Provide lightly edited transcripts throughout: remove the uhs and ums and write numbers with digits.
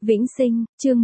Vĩnh Sinh, chương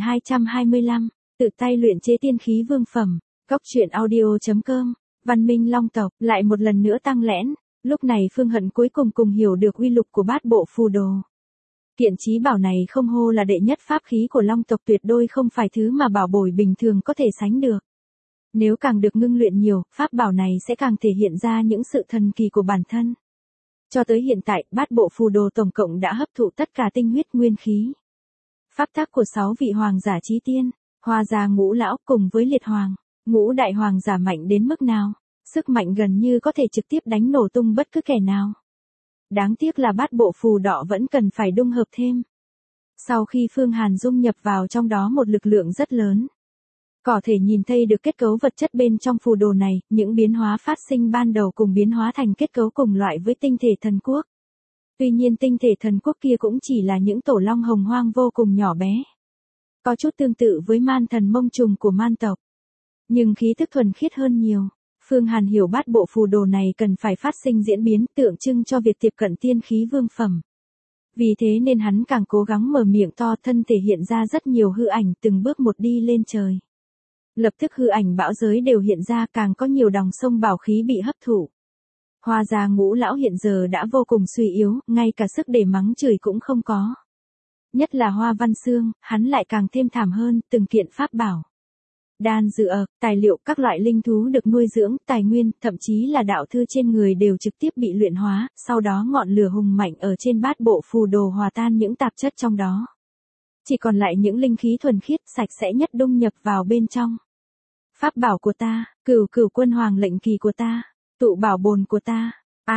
1225, tự tay luyện chế tiên khí vương phẩm, góc truyện audio.com, Văn Minh Long tộc, lại một lần nữa tăng lẽn, lúc này Phương Hận cuối cùng hiểu được uy lực của bát bộ phù đồ. Kiện chí bảo này không hô là đệ nhất pháp khí của Long tộc, tuyệt đối không phải thứ mà bảo bối bình thường có thể sánh được. Nếu càng được ngưng luyện nhiều, pháp bảo này sẽ càng thể hiện ra những sự thần kỳ của bản thân. Cho tới hiện tại, bát bộ phù đồ tổng cộng đã hấp thụ tất cả tinh huyết nguyên khí. Pháp tắc của 6 vị hoàng giả chí tiên, Hoa Gia Ngũ lão cùng với Liệt Hoàng, Ngũ đại hoàng giả mạnh đến mức nào, sức mạnh gần như có thể trực tiếp đánh nổ tung bất cứ kẻ nào. Đáng tiếc là bát bộ phù đỏ vẫn cần phải dung hợp thêm. Sau khi Phương Hàn dung nhập vào trong đó một lực lượng rất lớn, có thể nhìn thấy được kết cấu vật chất bên trong phù đồ này, những biến hóa phát sinh ban đầu cùng biến hóa thành kết cấu cùng loại với tinh thể thần quốc. Tuy nhiên tinh thể thần quốc kia cũng chỉ là những tổ long hồng hoang vô cùng nhỏ bé. Có chút tương tự với man thần mông trùng của man tộc. Nhưng khí thức thuần khiết hơn nhiều. Phương Hàn hiểu bát bộ phù đồ này cần phải phát sinh diễn biến tượng trưng cho việc tiếp cận tiên khí vương phẩm. Vì thế nên hắn càng cố gắng mở miệng to, thân thể hiện ra rất nhiều hư ảnh từng bước một đi lên trời. Lập tức hư ảnh bão giới đều hiện ra, càng có nhiều dòng sông bảo khí bị hấp thụ. Hoa Gia Ngũ lão hiện giờ đã vô cùng suy yếu, ngay cả sức để mắng chửi cũng không có. Nhất là Hoa Văn Xương, hắn lại càng thêm thảm hơn, từng kiện pháp bảo, đan dược, tài liệu, các loại linh thú được nuôi dưỡng, tài nguyên, thậm chí là đạo thư trên người đều trực tiếp bị luyện hóa, sau đó ngọn lửa hùng mạnh ở trên bát bộ phù đồ hòa tan những tạp chất trong đó. Chỉ còn lại những linh khí thuần khiết, sạch sẽ nhất dung nhập vào bên trong. Pháp bảo của ta, Cửu Cửu Quân Hoàng lệnh kỳ của ta, tụ bảo bồn của ta,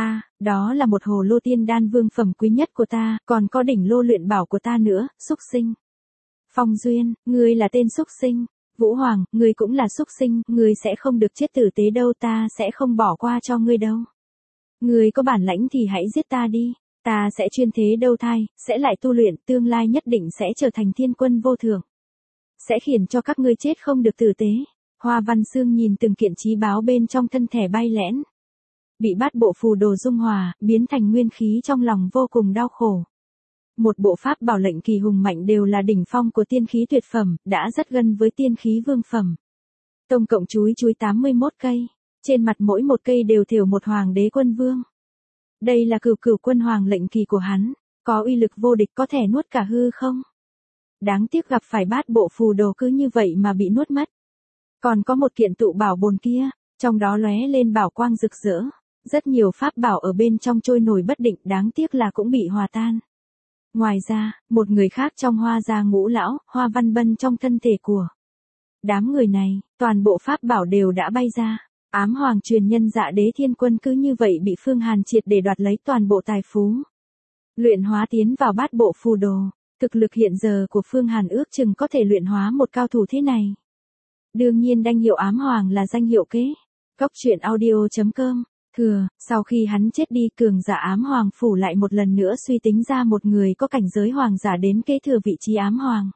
đó là một hồ lô tiên đan vương phẩm quý nhất của ta, còn có đỉnh lô luyện bảo của ta nữa, xúc sinh. Phong Duyên, ngươi là tên xúc sinh. Vũ Hoàng, ngươi cũng là xúc sinh, ngươi sẽ không được chết tử tế đâu, ta sẽ không bỏ qua cho ngươi đâu. Ngươi có bản lãnh thì hãy giết ta đi, ta sẽ chuyên thế đầu thai, sẽ lại tu luyện, tương lai nhất định sẽ trở thành thiên quân vô thượng. Sẽ khiến cho các ngươi chết không được tử tế. Hoa Văn Xương nhìn từng kiện chí báo bên trong thân thể bay lẽn. Bị bát bộ phù đồ dung hòa, biến thành nguyên khí, trong lòng vô cùng đau khổ. Một bộ pháp bảo lệnh kỳ hùng mạnh đều là đỉnh phong của tiên khí tuyệt phẩm, đã rất gần với tiên khí vương phẩm. Tổng cộng chúi 81 cây, trên mặt mỗi một cây đều thêu một hoàng đế quân vương. Đây là Cửu Cửu Quân Hoàng lệnh kỳ của hắn, có uy lực vô địch, có thể nuốt cả hư không. Đáng tiếc gặp phải bát bộ phù đồ cứ như vậy mà bị nuốt mất. Còn có một kiện tụ bảo bồn kia, trong đó lóe lên bảo quang rực rỡ, rất nhiều pháp bảo ở bên trong trôi nổi bất định, đáng tiếc là cũng bị hòa tan. Ngoài ra, một người khác trong Hoa Gia Ngũ lão, Hoa Văn Bân trong thân thể của đám người này, toàn bộ pháp bảo đều đã bay ra. Ám Hoàng truyền nhân Dạ Đế Thiên Quân cứ như vậy bị Phương Hàn triệt để đoạt lấy toàn bộ tài phú. Luyện hóa tiến vào bát bộ phù đồ, thực lực hiện giờ của Phương Hàn ước chừng có thể luyện hóa một cao thủ thế này. Đương nhiên danh hiệu Ám Hoàng là danh hiệu kế. Góc truyện audio.com. Sau khi hắn chết đi, cường giả Ám Hoàng phủ lại một lần nữa suy tính ra một người có cảnh giới hoàng giả đến kế thừa vị trí Ám Hoàng.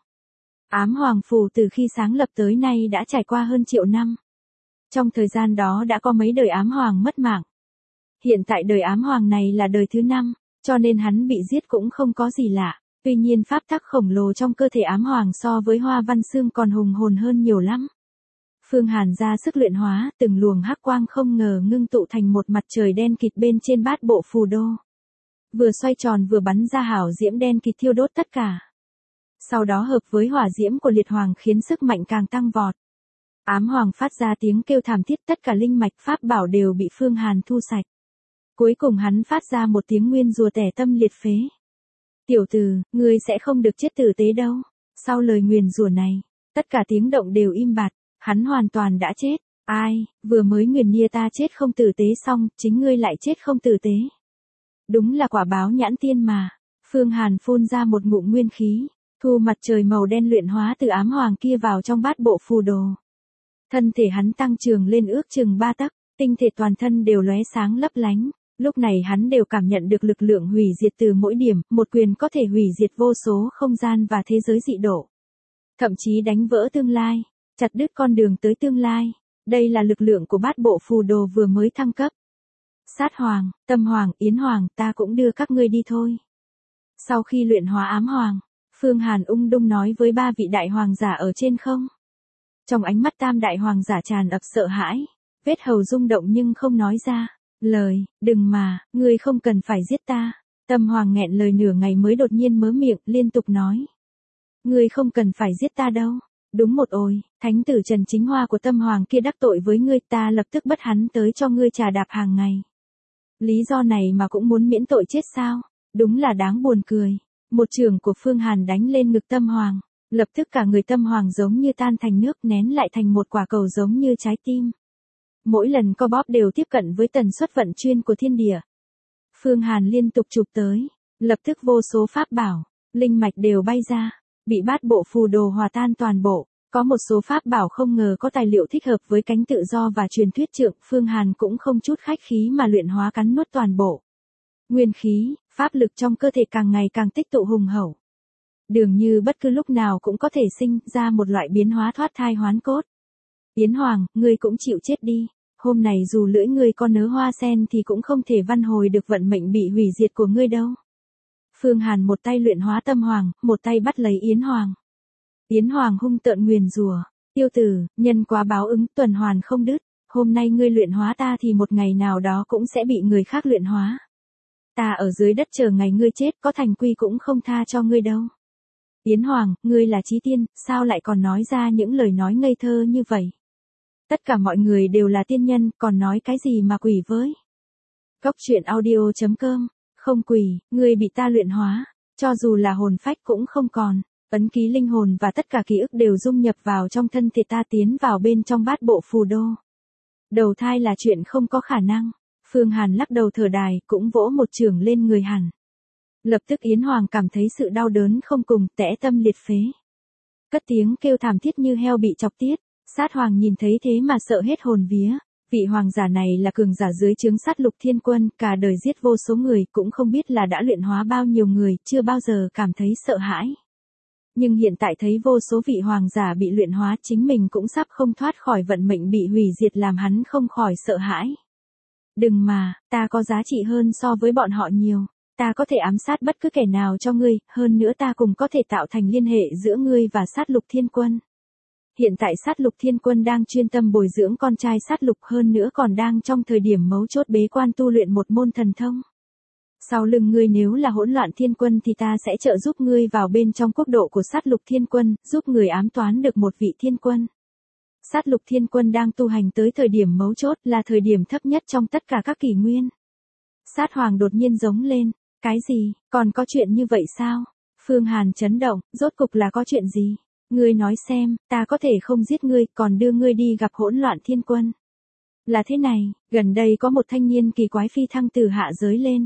Ám Hoàng phủ từ khi sáng lập tới nay đã trải qua hơn triệu năm. Trong thời gian đó đã có mấy đời Ám Hoàng mất mạng. Hiện tại đời Ám Hoàng này là đời thứ 5, cho nên hắn bị giết cũng không có gì lạ. Tuy nhiên pháp tắc khổng lồ trong cơ thể Ám Hoàng so với Hoa Văn Xương còn hùng hồn hơn nhiều lắm. Phương Hàn ra sức luyện hóa, từng luồng hắc quang không ngờ ngưng tụ thành một mặt trời đen kịt bên trên bát bộ phù đô. Vừa xoay tròn vừa bắn ra hảo diễm đen kịt thiêu đốt tất cả. Sau đó hợp với hỏa diễm của Liệt Hoàng khiến sức mạnh càng tăng vọt. Ám Hoàng phát ra tiếng kêu thảm thiết, tất cả linh mạch pháp bảo đều bị Phương Hàn thu sạch. Cuối cùng hắn phát ra một tiếng nguyên rùa tẻ tâm liệt phế. Tiểu tử, ngươi sẽ không được chết tử tế đâu. Sau lời nguyền rủa này, tất cả tiếng động đều im bặt. Hắn hoàn toàn đã chết. Ai, vừa mới nguyền nia ta chết không tử tế xong, chính ngươi lại chết không tử tế. Đúng là quả báo nhãn tiên mà. Phương Hàn phun ra một ngụm nguyên khí, thu mặt trời màu đen luyện hóa từ Ám Hoàng kia vào trong bát bộ phù đồ. Thân thể hắn tăng trưởng lên ước chừng 3 tấc, tinh thể toàn thân đều lóe sáng lấp lánh. Lúc này hắn đều cảm nhận được lực lượng hủy diệt từ mỗi điểm, một quyền có thể hủy diệt vô số không gian và thế giới dị độ. Thậm chí đánh vỡ tương lai, chặt đứt con đường tới tương lai. Đây là lực lượng của bát bộ phù đồ vừa mới thăng cấp. Sát Hoàng, Tâm Hoàng, Yến Hoàng, ta cũng đưa các ngươi đi thôi. Sau khi luyện hóa Ám Hoàng, Phương Hàn ung dung nói với ba vị đại hoàng giả ở trên không. Trong ánh mắt tam đại hoàng giả tràn ập sợ hãi, vết hầu rung động nhưng không nói ra lời. Đừng mà, ngươi không cần phải giết ta. Tâm Hoàng nghẹn lời nửa ngày mới đột nhiên mớ miệng liên tục nói. Ngươi không cần phải giết ta đâu. Đúng một ôi, thánh tử Trần Chính Hoa của Tâm Hoàng kia đắc tội với ngươi, ta lập tức bắt hắn tới cho ngươi trà đạp hàng ngày. Lý do này mà cũng muốn miễn tội chết sao? Đúng là đáng buồn cười. Một chưởng của Phương Hàn đánh lên ngực Tâm Hoàng, lập tức cả người Tâm Hoàng giống như tan thành nước, nén lại thành một quả cầu giống như trái tim. Mỗi lần co bóp đều tiếp cận với tần suất vận chuyên của thiên địa. Phương Hàn liên tục chụp tới, lập tức vô số pháp bảo, linh mạch đều bay ra, bị bát bộ phù đồ hòa tan toàn bộ. Có một số pháp bảo không ngờ có tài liệu thích hợp với cánh tự do và truyền thuyết trượng, Phương Hàn cũng không chút khách khí mà luyện hóa cắn nuốt toàn bộ. Nguyên khí, pháp lực trong cơ thể càng ngày càng tích tụ hùng hậu. Dường như bất cứ lúc nào cũng có thể sinh ra một loại biến hóa thoát thai hoán cốt. Yến Hoàng, ngươi cũng chịu chết đi. Hôm này dù lưỡi ngươi có nớ hoa sen thì cũng không thể văn hồi được vận mệnh bị hủy diệt của ngươi đâu. Phương Hàn một tay luyện hóa Tâm Hoàng, một tay bắt lấy Yến Hoàng. Yến Hoàng hung tợn nguyền rủa, tiêu tử, nhân quả báo ứng tuần hoàn không đứt. Hôm nay ngươi luyện hóa ta thì một ngày nào đó cũng sẽ bị người khác luyện hóa. Ta ở dưới đất chờ ngày ngươi chết, có thành quy cũng không tha cho ngươi đâu. Yến Hoàng, ngươi là chí tiên, sao lại còn nói ra những lời nói ngây thơ như vậy? Tất cả mọi người đều là tiên nhân, còn nói cái gì mà quỷ với? Cốc truyện audio.com, không quỷ, ngươi bị ta luyện hóa, cho dù là hồn phách cũng không còn. Ấn ký linh hồn và tất cả ký ức đều dung nhập vào trong thân thể ta, tiến vào bên trong bát bộ phù đô. Đầu thai là chuyện không có khả năng. Phương Hàn lắc đầu thở dài, cũng vỗ một chưởng lên người Hàn. Lập tức Yến Hoàng cảm thấy sự đau đớn không cùng, tẽ tâm liệt phế. Cất tiếng kêu thảm thiết như heo bị chọc tiết. Sát Hoàng nhìn thấy thế mà sợ hết hồn vía. Vị hoàng giả này là cường giả dưới trướng Sát Lục Thiên Quân, cả đời giết vô số người, cũng không biết là đã luyện hóa bao nhiêu người, chưa bao giờ cảm thấy sợ hãi. Nhưng hiện tại thấy vô số vị hoàng giả bị luyện hóa, chính mình cũng sắp không thoát khỏi vận mệnh bị hủy diệt, làm hắn không khỏi sợ hãi. Đừng mà, ta có giá trị hơn so với bọn họ nhiều. Ta có thể ám sát bất cứ kẻ nào cho ngươi, hơn nữa ta cũng có thể tạo thành liên hệ giữa ngươi và Sát Lục Thiên Quân. Hiện tại Sát Lục Thiên Quân đang chuyên tâm bồi dưỡng con trai Sát Lục, hơn nữa còn đang trong thời điểm mấu chốt bế quan tu luyện một môn thần thông. Sau lưng ngươi nếu là Hỗn Loạn Thiên Quân thì ta sẽ trợ giúp ngươi vào bên trong quốc độ của Sát Lục Thiên Quân, giúp người ám toán được một vị thiên quân. Sát Lục Thiên Quân đang tu hành tới thời điểm mấu chốt, là thời điểm thấp nhất trong tất cả các kỷ nguyên. Sát Hoàng đột nhiên giống lên, cái gì, còn có chuyện như vậy sao? Phương Hàn chấn động, rốt cục là có chuyện gì? Ngươi nói xem, ta có thể không giết ngươi, còn đưa ngươi đi gặp Hỗn Loạn Thiên Quân. Là thế này, gần đây có một thanh niên kỳ quái phi thăng từ hạ giới lên.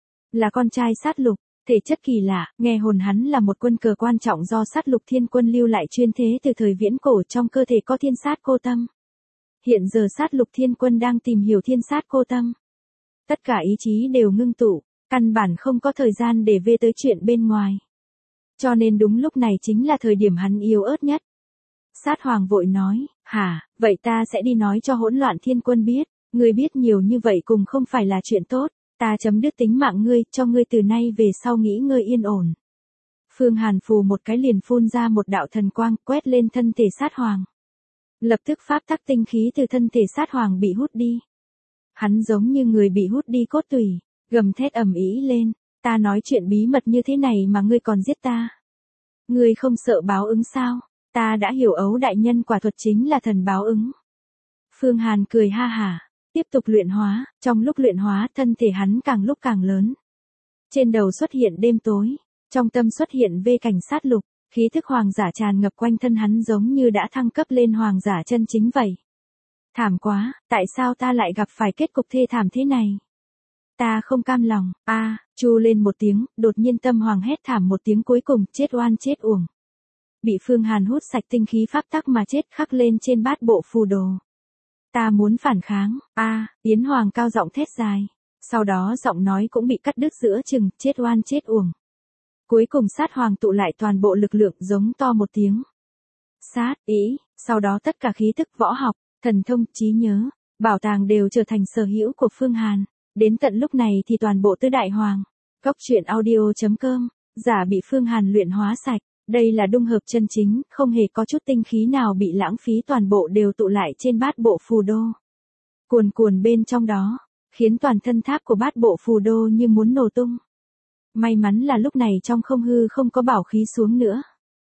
Là con trai Sát Lục, thể chất kỳ lạ, nghe hồn hắn là một quân cờ quan trọng do Sát Lục Thiên Quân lưu lại chuyên thế từ thời viễn cổ, trong cơ thể có thiên sát cô tâm. Hiện giờ Sát Lục Thiên Quân đang tìm hiểu thiên sát cô tâm. Tất cả ý chí đều ngưng tụ, căn bản không có thời gian để về tới chuyện bên ngoài. Cho nên đúng lúc này chính là thời điểm hắn yếu ớt nhất. Sát Hoàng vội nói, hả, vậy ta sẽ đi nói cho Hỗn Loạn Thiên Quân biết, ngươi biết nhiều như vậy cũng không phải là chuyện tốt. Ta chấm dứt tính mạng ngươi, cho ngươi từ nay về sau nghỉ ngơi yên ổn. Phương Hàn phù một cái liền phun ra một đạo thần quang, quét lên thân thể Sát Hoàng. Lập tức pháp tắc tinh khí từ thân thể Sát Hoàng bị hút đi. Hắn giống như người bị hút đi cốt tủy, gầm thét ầm ĩ lên, ta nói chuyện bí mật như thế này mà ngươi còn giết ta. Ngươi không sợ báo ứng sao? Ta đã hiểu Ấu đại nhân quả thuật chính là thần báo ứng. Phương Hàn cười ha hả. Tiếp tục luyện hóa, trong lúc luyện hóa thân thể hắn càng lúc càng lớn. Trên đầu xuất hiện đêm tối, trong tâm xuất hiện vê cảnh Sát Lục, khí thức hoàng giả tràn ngập quanh thân hắn giống như đã thăng cấp lên hoàng giả chân chính vậy. Thảm quá, tại sao ta lại gặp phải kết cục thê thảm thế này? Ta không cam lòng, chu lên một tiếng, đột nhiên Tâm Hoàng hét thảm một tiếng cuối cùng, chết oan chết uổng. Bị Phương Hàn hút sạch tinh khí pháp tắc mà chết, khắc lên trên bát bộ phù đồ. Ta muốn phản kháng, Yến Hoàng cao giọng thét dài. Sau đó giọng nói cũng bị cắt đứt giữa chừng, chết oan chết uổng. Cuối cùng Sát Hoàng tụ lại toàn bộ lực lượng giống to một tiếng. Sát, ý, sau đó tất cả khí thức võ học, thần thông, trí nhớ, bảo tàng đều trở thành sở hữu của Phương Hàn. Đến tận lúc này thì toàn bộ tứ đại hoàng. Cốc truyện audio.com Giả bị Phương Hàn luyện hóa sạch, đây là dung hợp chân chính, không hề có chút tinh khí nào bị lãng phí, toàn bộ đều tụ lại trên bát bộ phù đô. Cuồn cuồn bên trong đó, khiến toàn thân tháp của bát bộ phù đô như muốn nổ tung. May mắn là lúc này trong không hư không có bảo khí xuống nữa.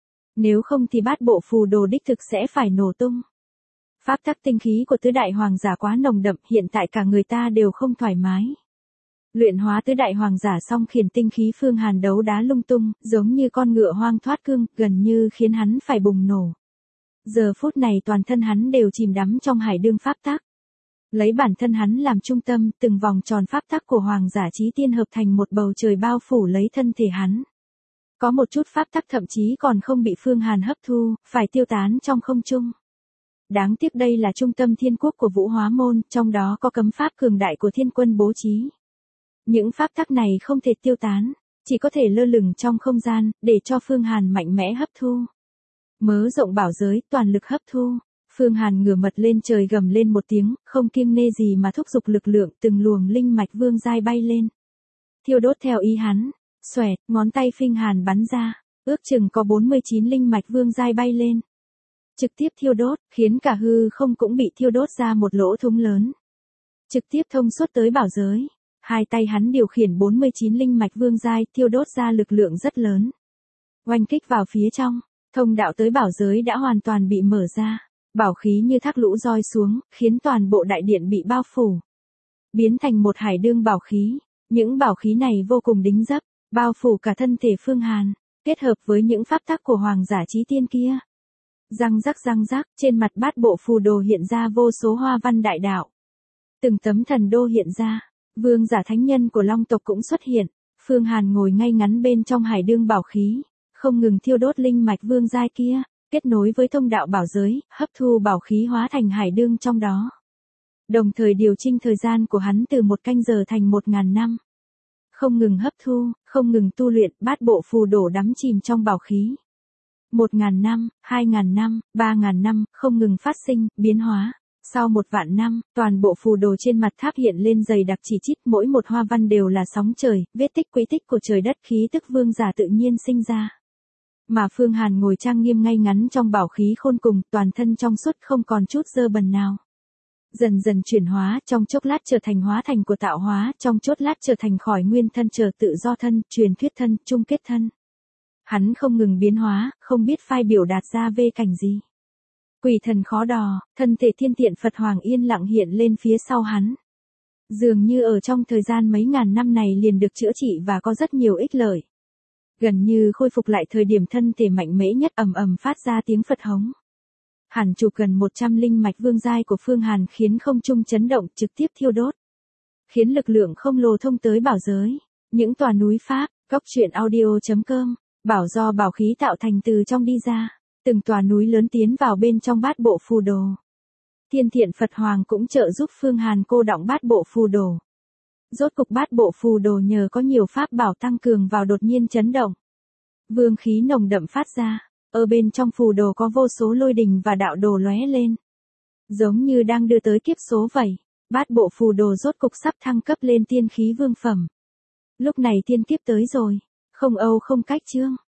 Nếu không thì bát bộ phù đồ đích thực sẽ phải nổ tung. Pháp tắc tinh khí của tứ đại hoàng giả quá nồng đậm, hiện tại cả người ta đều không thoải mái. Luyện hóa tứ đại hoàng giả xong khiến tinh khí Phương Hàn đấu đá lung tung, giống như con ngựa hoang thoát cương, gần như khiến hắn phải bùng nổ. Giờ phút này toàn thân hắn đều chìm đắm trong hải đương pháp tắc. Lấy bản thân hắn làm trung tâm, từng vòng tròn pháp tắc của hoàng giả chí tiên hợp thành một bầu trời bao phủ lấy thân thể hắn. Có một chút pháp tắc thậm chí còn không bị Phương Hàn hấp thu, phải tiêu tán trong không trung. Đáng tiếc đây là trung tâm thiên quốc của Vũ Hóa Môn, trong đó có cấm pháp cường đại của thiên quân bố trí. Những pháp tắc này không thể tiêu tán, chỉ có thể lơ lửng trong không gian, để cho Phương Hàn mạnh mẽ hấp thu. Mớ rộng bảo giới, toàn lực hấp thu. Phương Hàn ngửa mặt lên trời gầm lên một tiếng, không kiêng nê gì mà thúc giục lực lượng, từng luồng linh mạch vương giai bay lên. Thiêu đốt theo ý hắn, xoẹt, ngón tay Phương Hàn bắn ra, ước chừng có 49 linh mạch vương giai bay lên. Trực tiếp thiêu đốt, khiến cả hư không cũng bị thiêu đốt ra một lỗ thủng lớn. Trực tiếp thông suốt tới bảo giới. Hai tay hắn điều khiển 49 linh mạch vương giai, thiêu đốt ra lực lượng rất lớn. Oanh kích vào phía trong, thông đạo tới bảo giới đã hoàn toàn bị mở ra. Bảo khí như thác lũ roi xuống, khiến toàn bộ đại điện bị bao phủ. Biến thành một hải đương bảo khí. Những bảo khí này vô cùng đính dấp, bao phủ cả thân thể Phương Hàn, kết hợp với những pháp tắc của hoàng giả chí tiên kia. Răng rắc, trên mặt bát bộ phù đồ hiện ra vô số hoa văn đại đạo. Từng tấm thần đô hiện ra, vương giả thánh nhân của Long tộc cũng xuất hiện. Phương Hàn ngồi ngay ngắn bên trong hải đương bảo khí, không ngừng thiêu đốt linh mạch vương giai kia, kết nối với thông đạo bảo giới, hấp thu bảo khí hóa thành hải đương trong đó. Đồng thời điều chỉnh thời gian của hắn từ 1 canh giờ thành 1000 năm. Không ngừng hấp thu, không ngừng tu luyện, bát bộ phù đồ đắm chìm trong bảo khí. 1000 năm, 2000 năm, 3000 năm, không ngừng phát sinh, biến hóa. Sau 1.000.000 năm, toàn bộ phù đồ trên mặt tháp hiện lên dày đặc chỉ chít, mỗi một hoa văn đều là sóng trời, vết tích quỹ tích của trời đất, khí tức vương giả tự nhiên sinh ra. Mà Phương Hàn ngồi trang nghiêm ngay ngắn trong bảo khí khôn cùng, toàn thân trong suốt không còn chút dơ bẩn nào. Dần dần chuyển hóa, trong chốc lát trở thành hóa thành của tạo hóa, trong chốc lát trở thành khỏi nguyên thân, trở tự do thân, truyền thuyết thân, chung kết thân. Hắn không ngừng biến hóa, không biết phai biểu đạt ra về cảnh gì. Quỷ thần khó đò, thân thể thiên tiện Phật Hoàng yên lặng hiện lên phía sau hắn. Dường như ở trong thời gian mấy ngàn năm này liền được chữa trị và có rất nhiều ích lợi. Gần như khôi phục lại thời điểm thân thể mạnh mẽ nhất, ầm ầm phát ra tiếng Phật hống. Hàn chụp gần 100 linh mạch vương giai của Phương Hàn khiến không trung chấn động, trực tiếp thiêu đốt. Khiến lực lượng không lồ thông tới bảo giới. Những tòa núi Pháp, goctruyện.audio.com, bảo do bảo khí tạo thành từ trong đi ra. Từng tòa núi lớn tiến vào bên trong bát bộ phù đồ. Thiên thiện Phật Hoàng cũng trợ giúp Phương Hàn cô đọng bát bộ phù đồ. Rốt cục bát bộ phù đồ nhờ có nhiều pháp bảo tăng cường vào đột nhiên chấn động. Vương khí nồng đậm phát ra, ở bên trong phù đồ có vô số lôi đình và đạo đồ lóe lên. Giống như đang đưa tới kiếp số vậy, bát bộ phù đồ rốt cục sắp thăng cấp lên tiên khí vương phẩm. Lúc này tiên kiếp tới rồi, không âu không cách chương.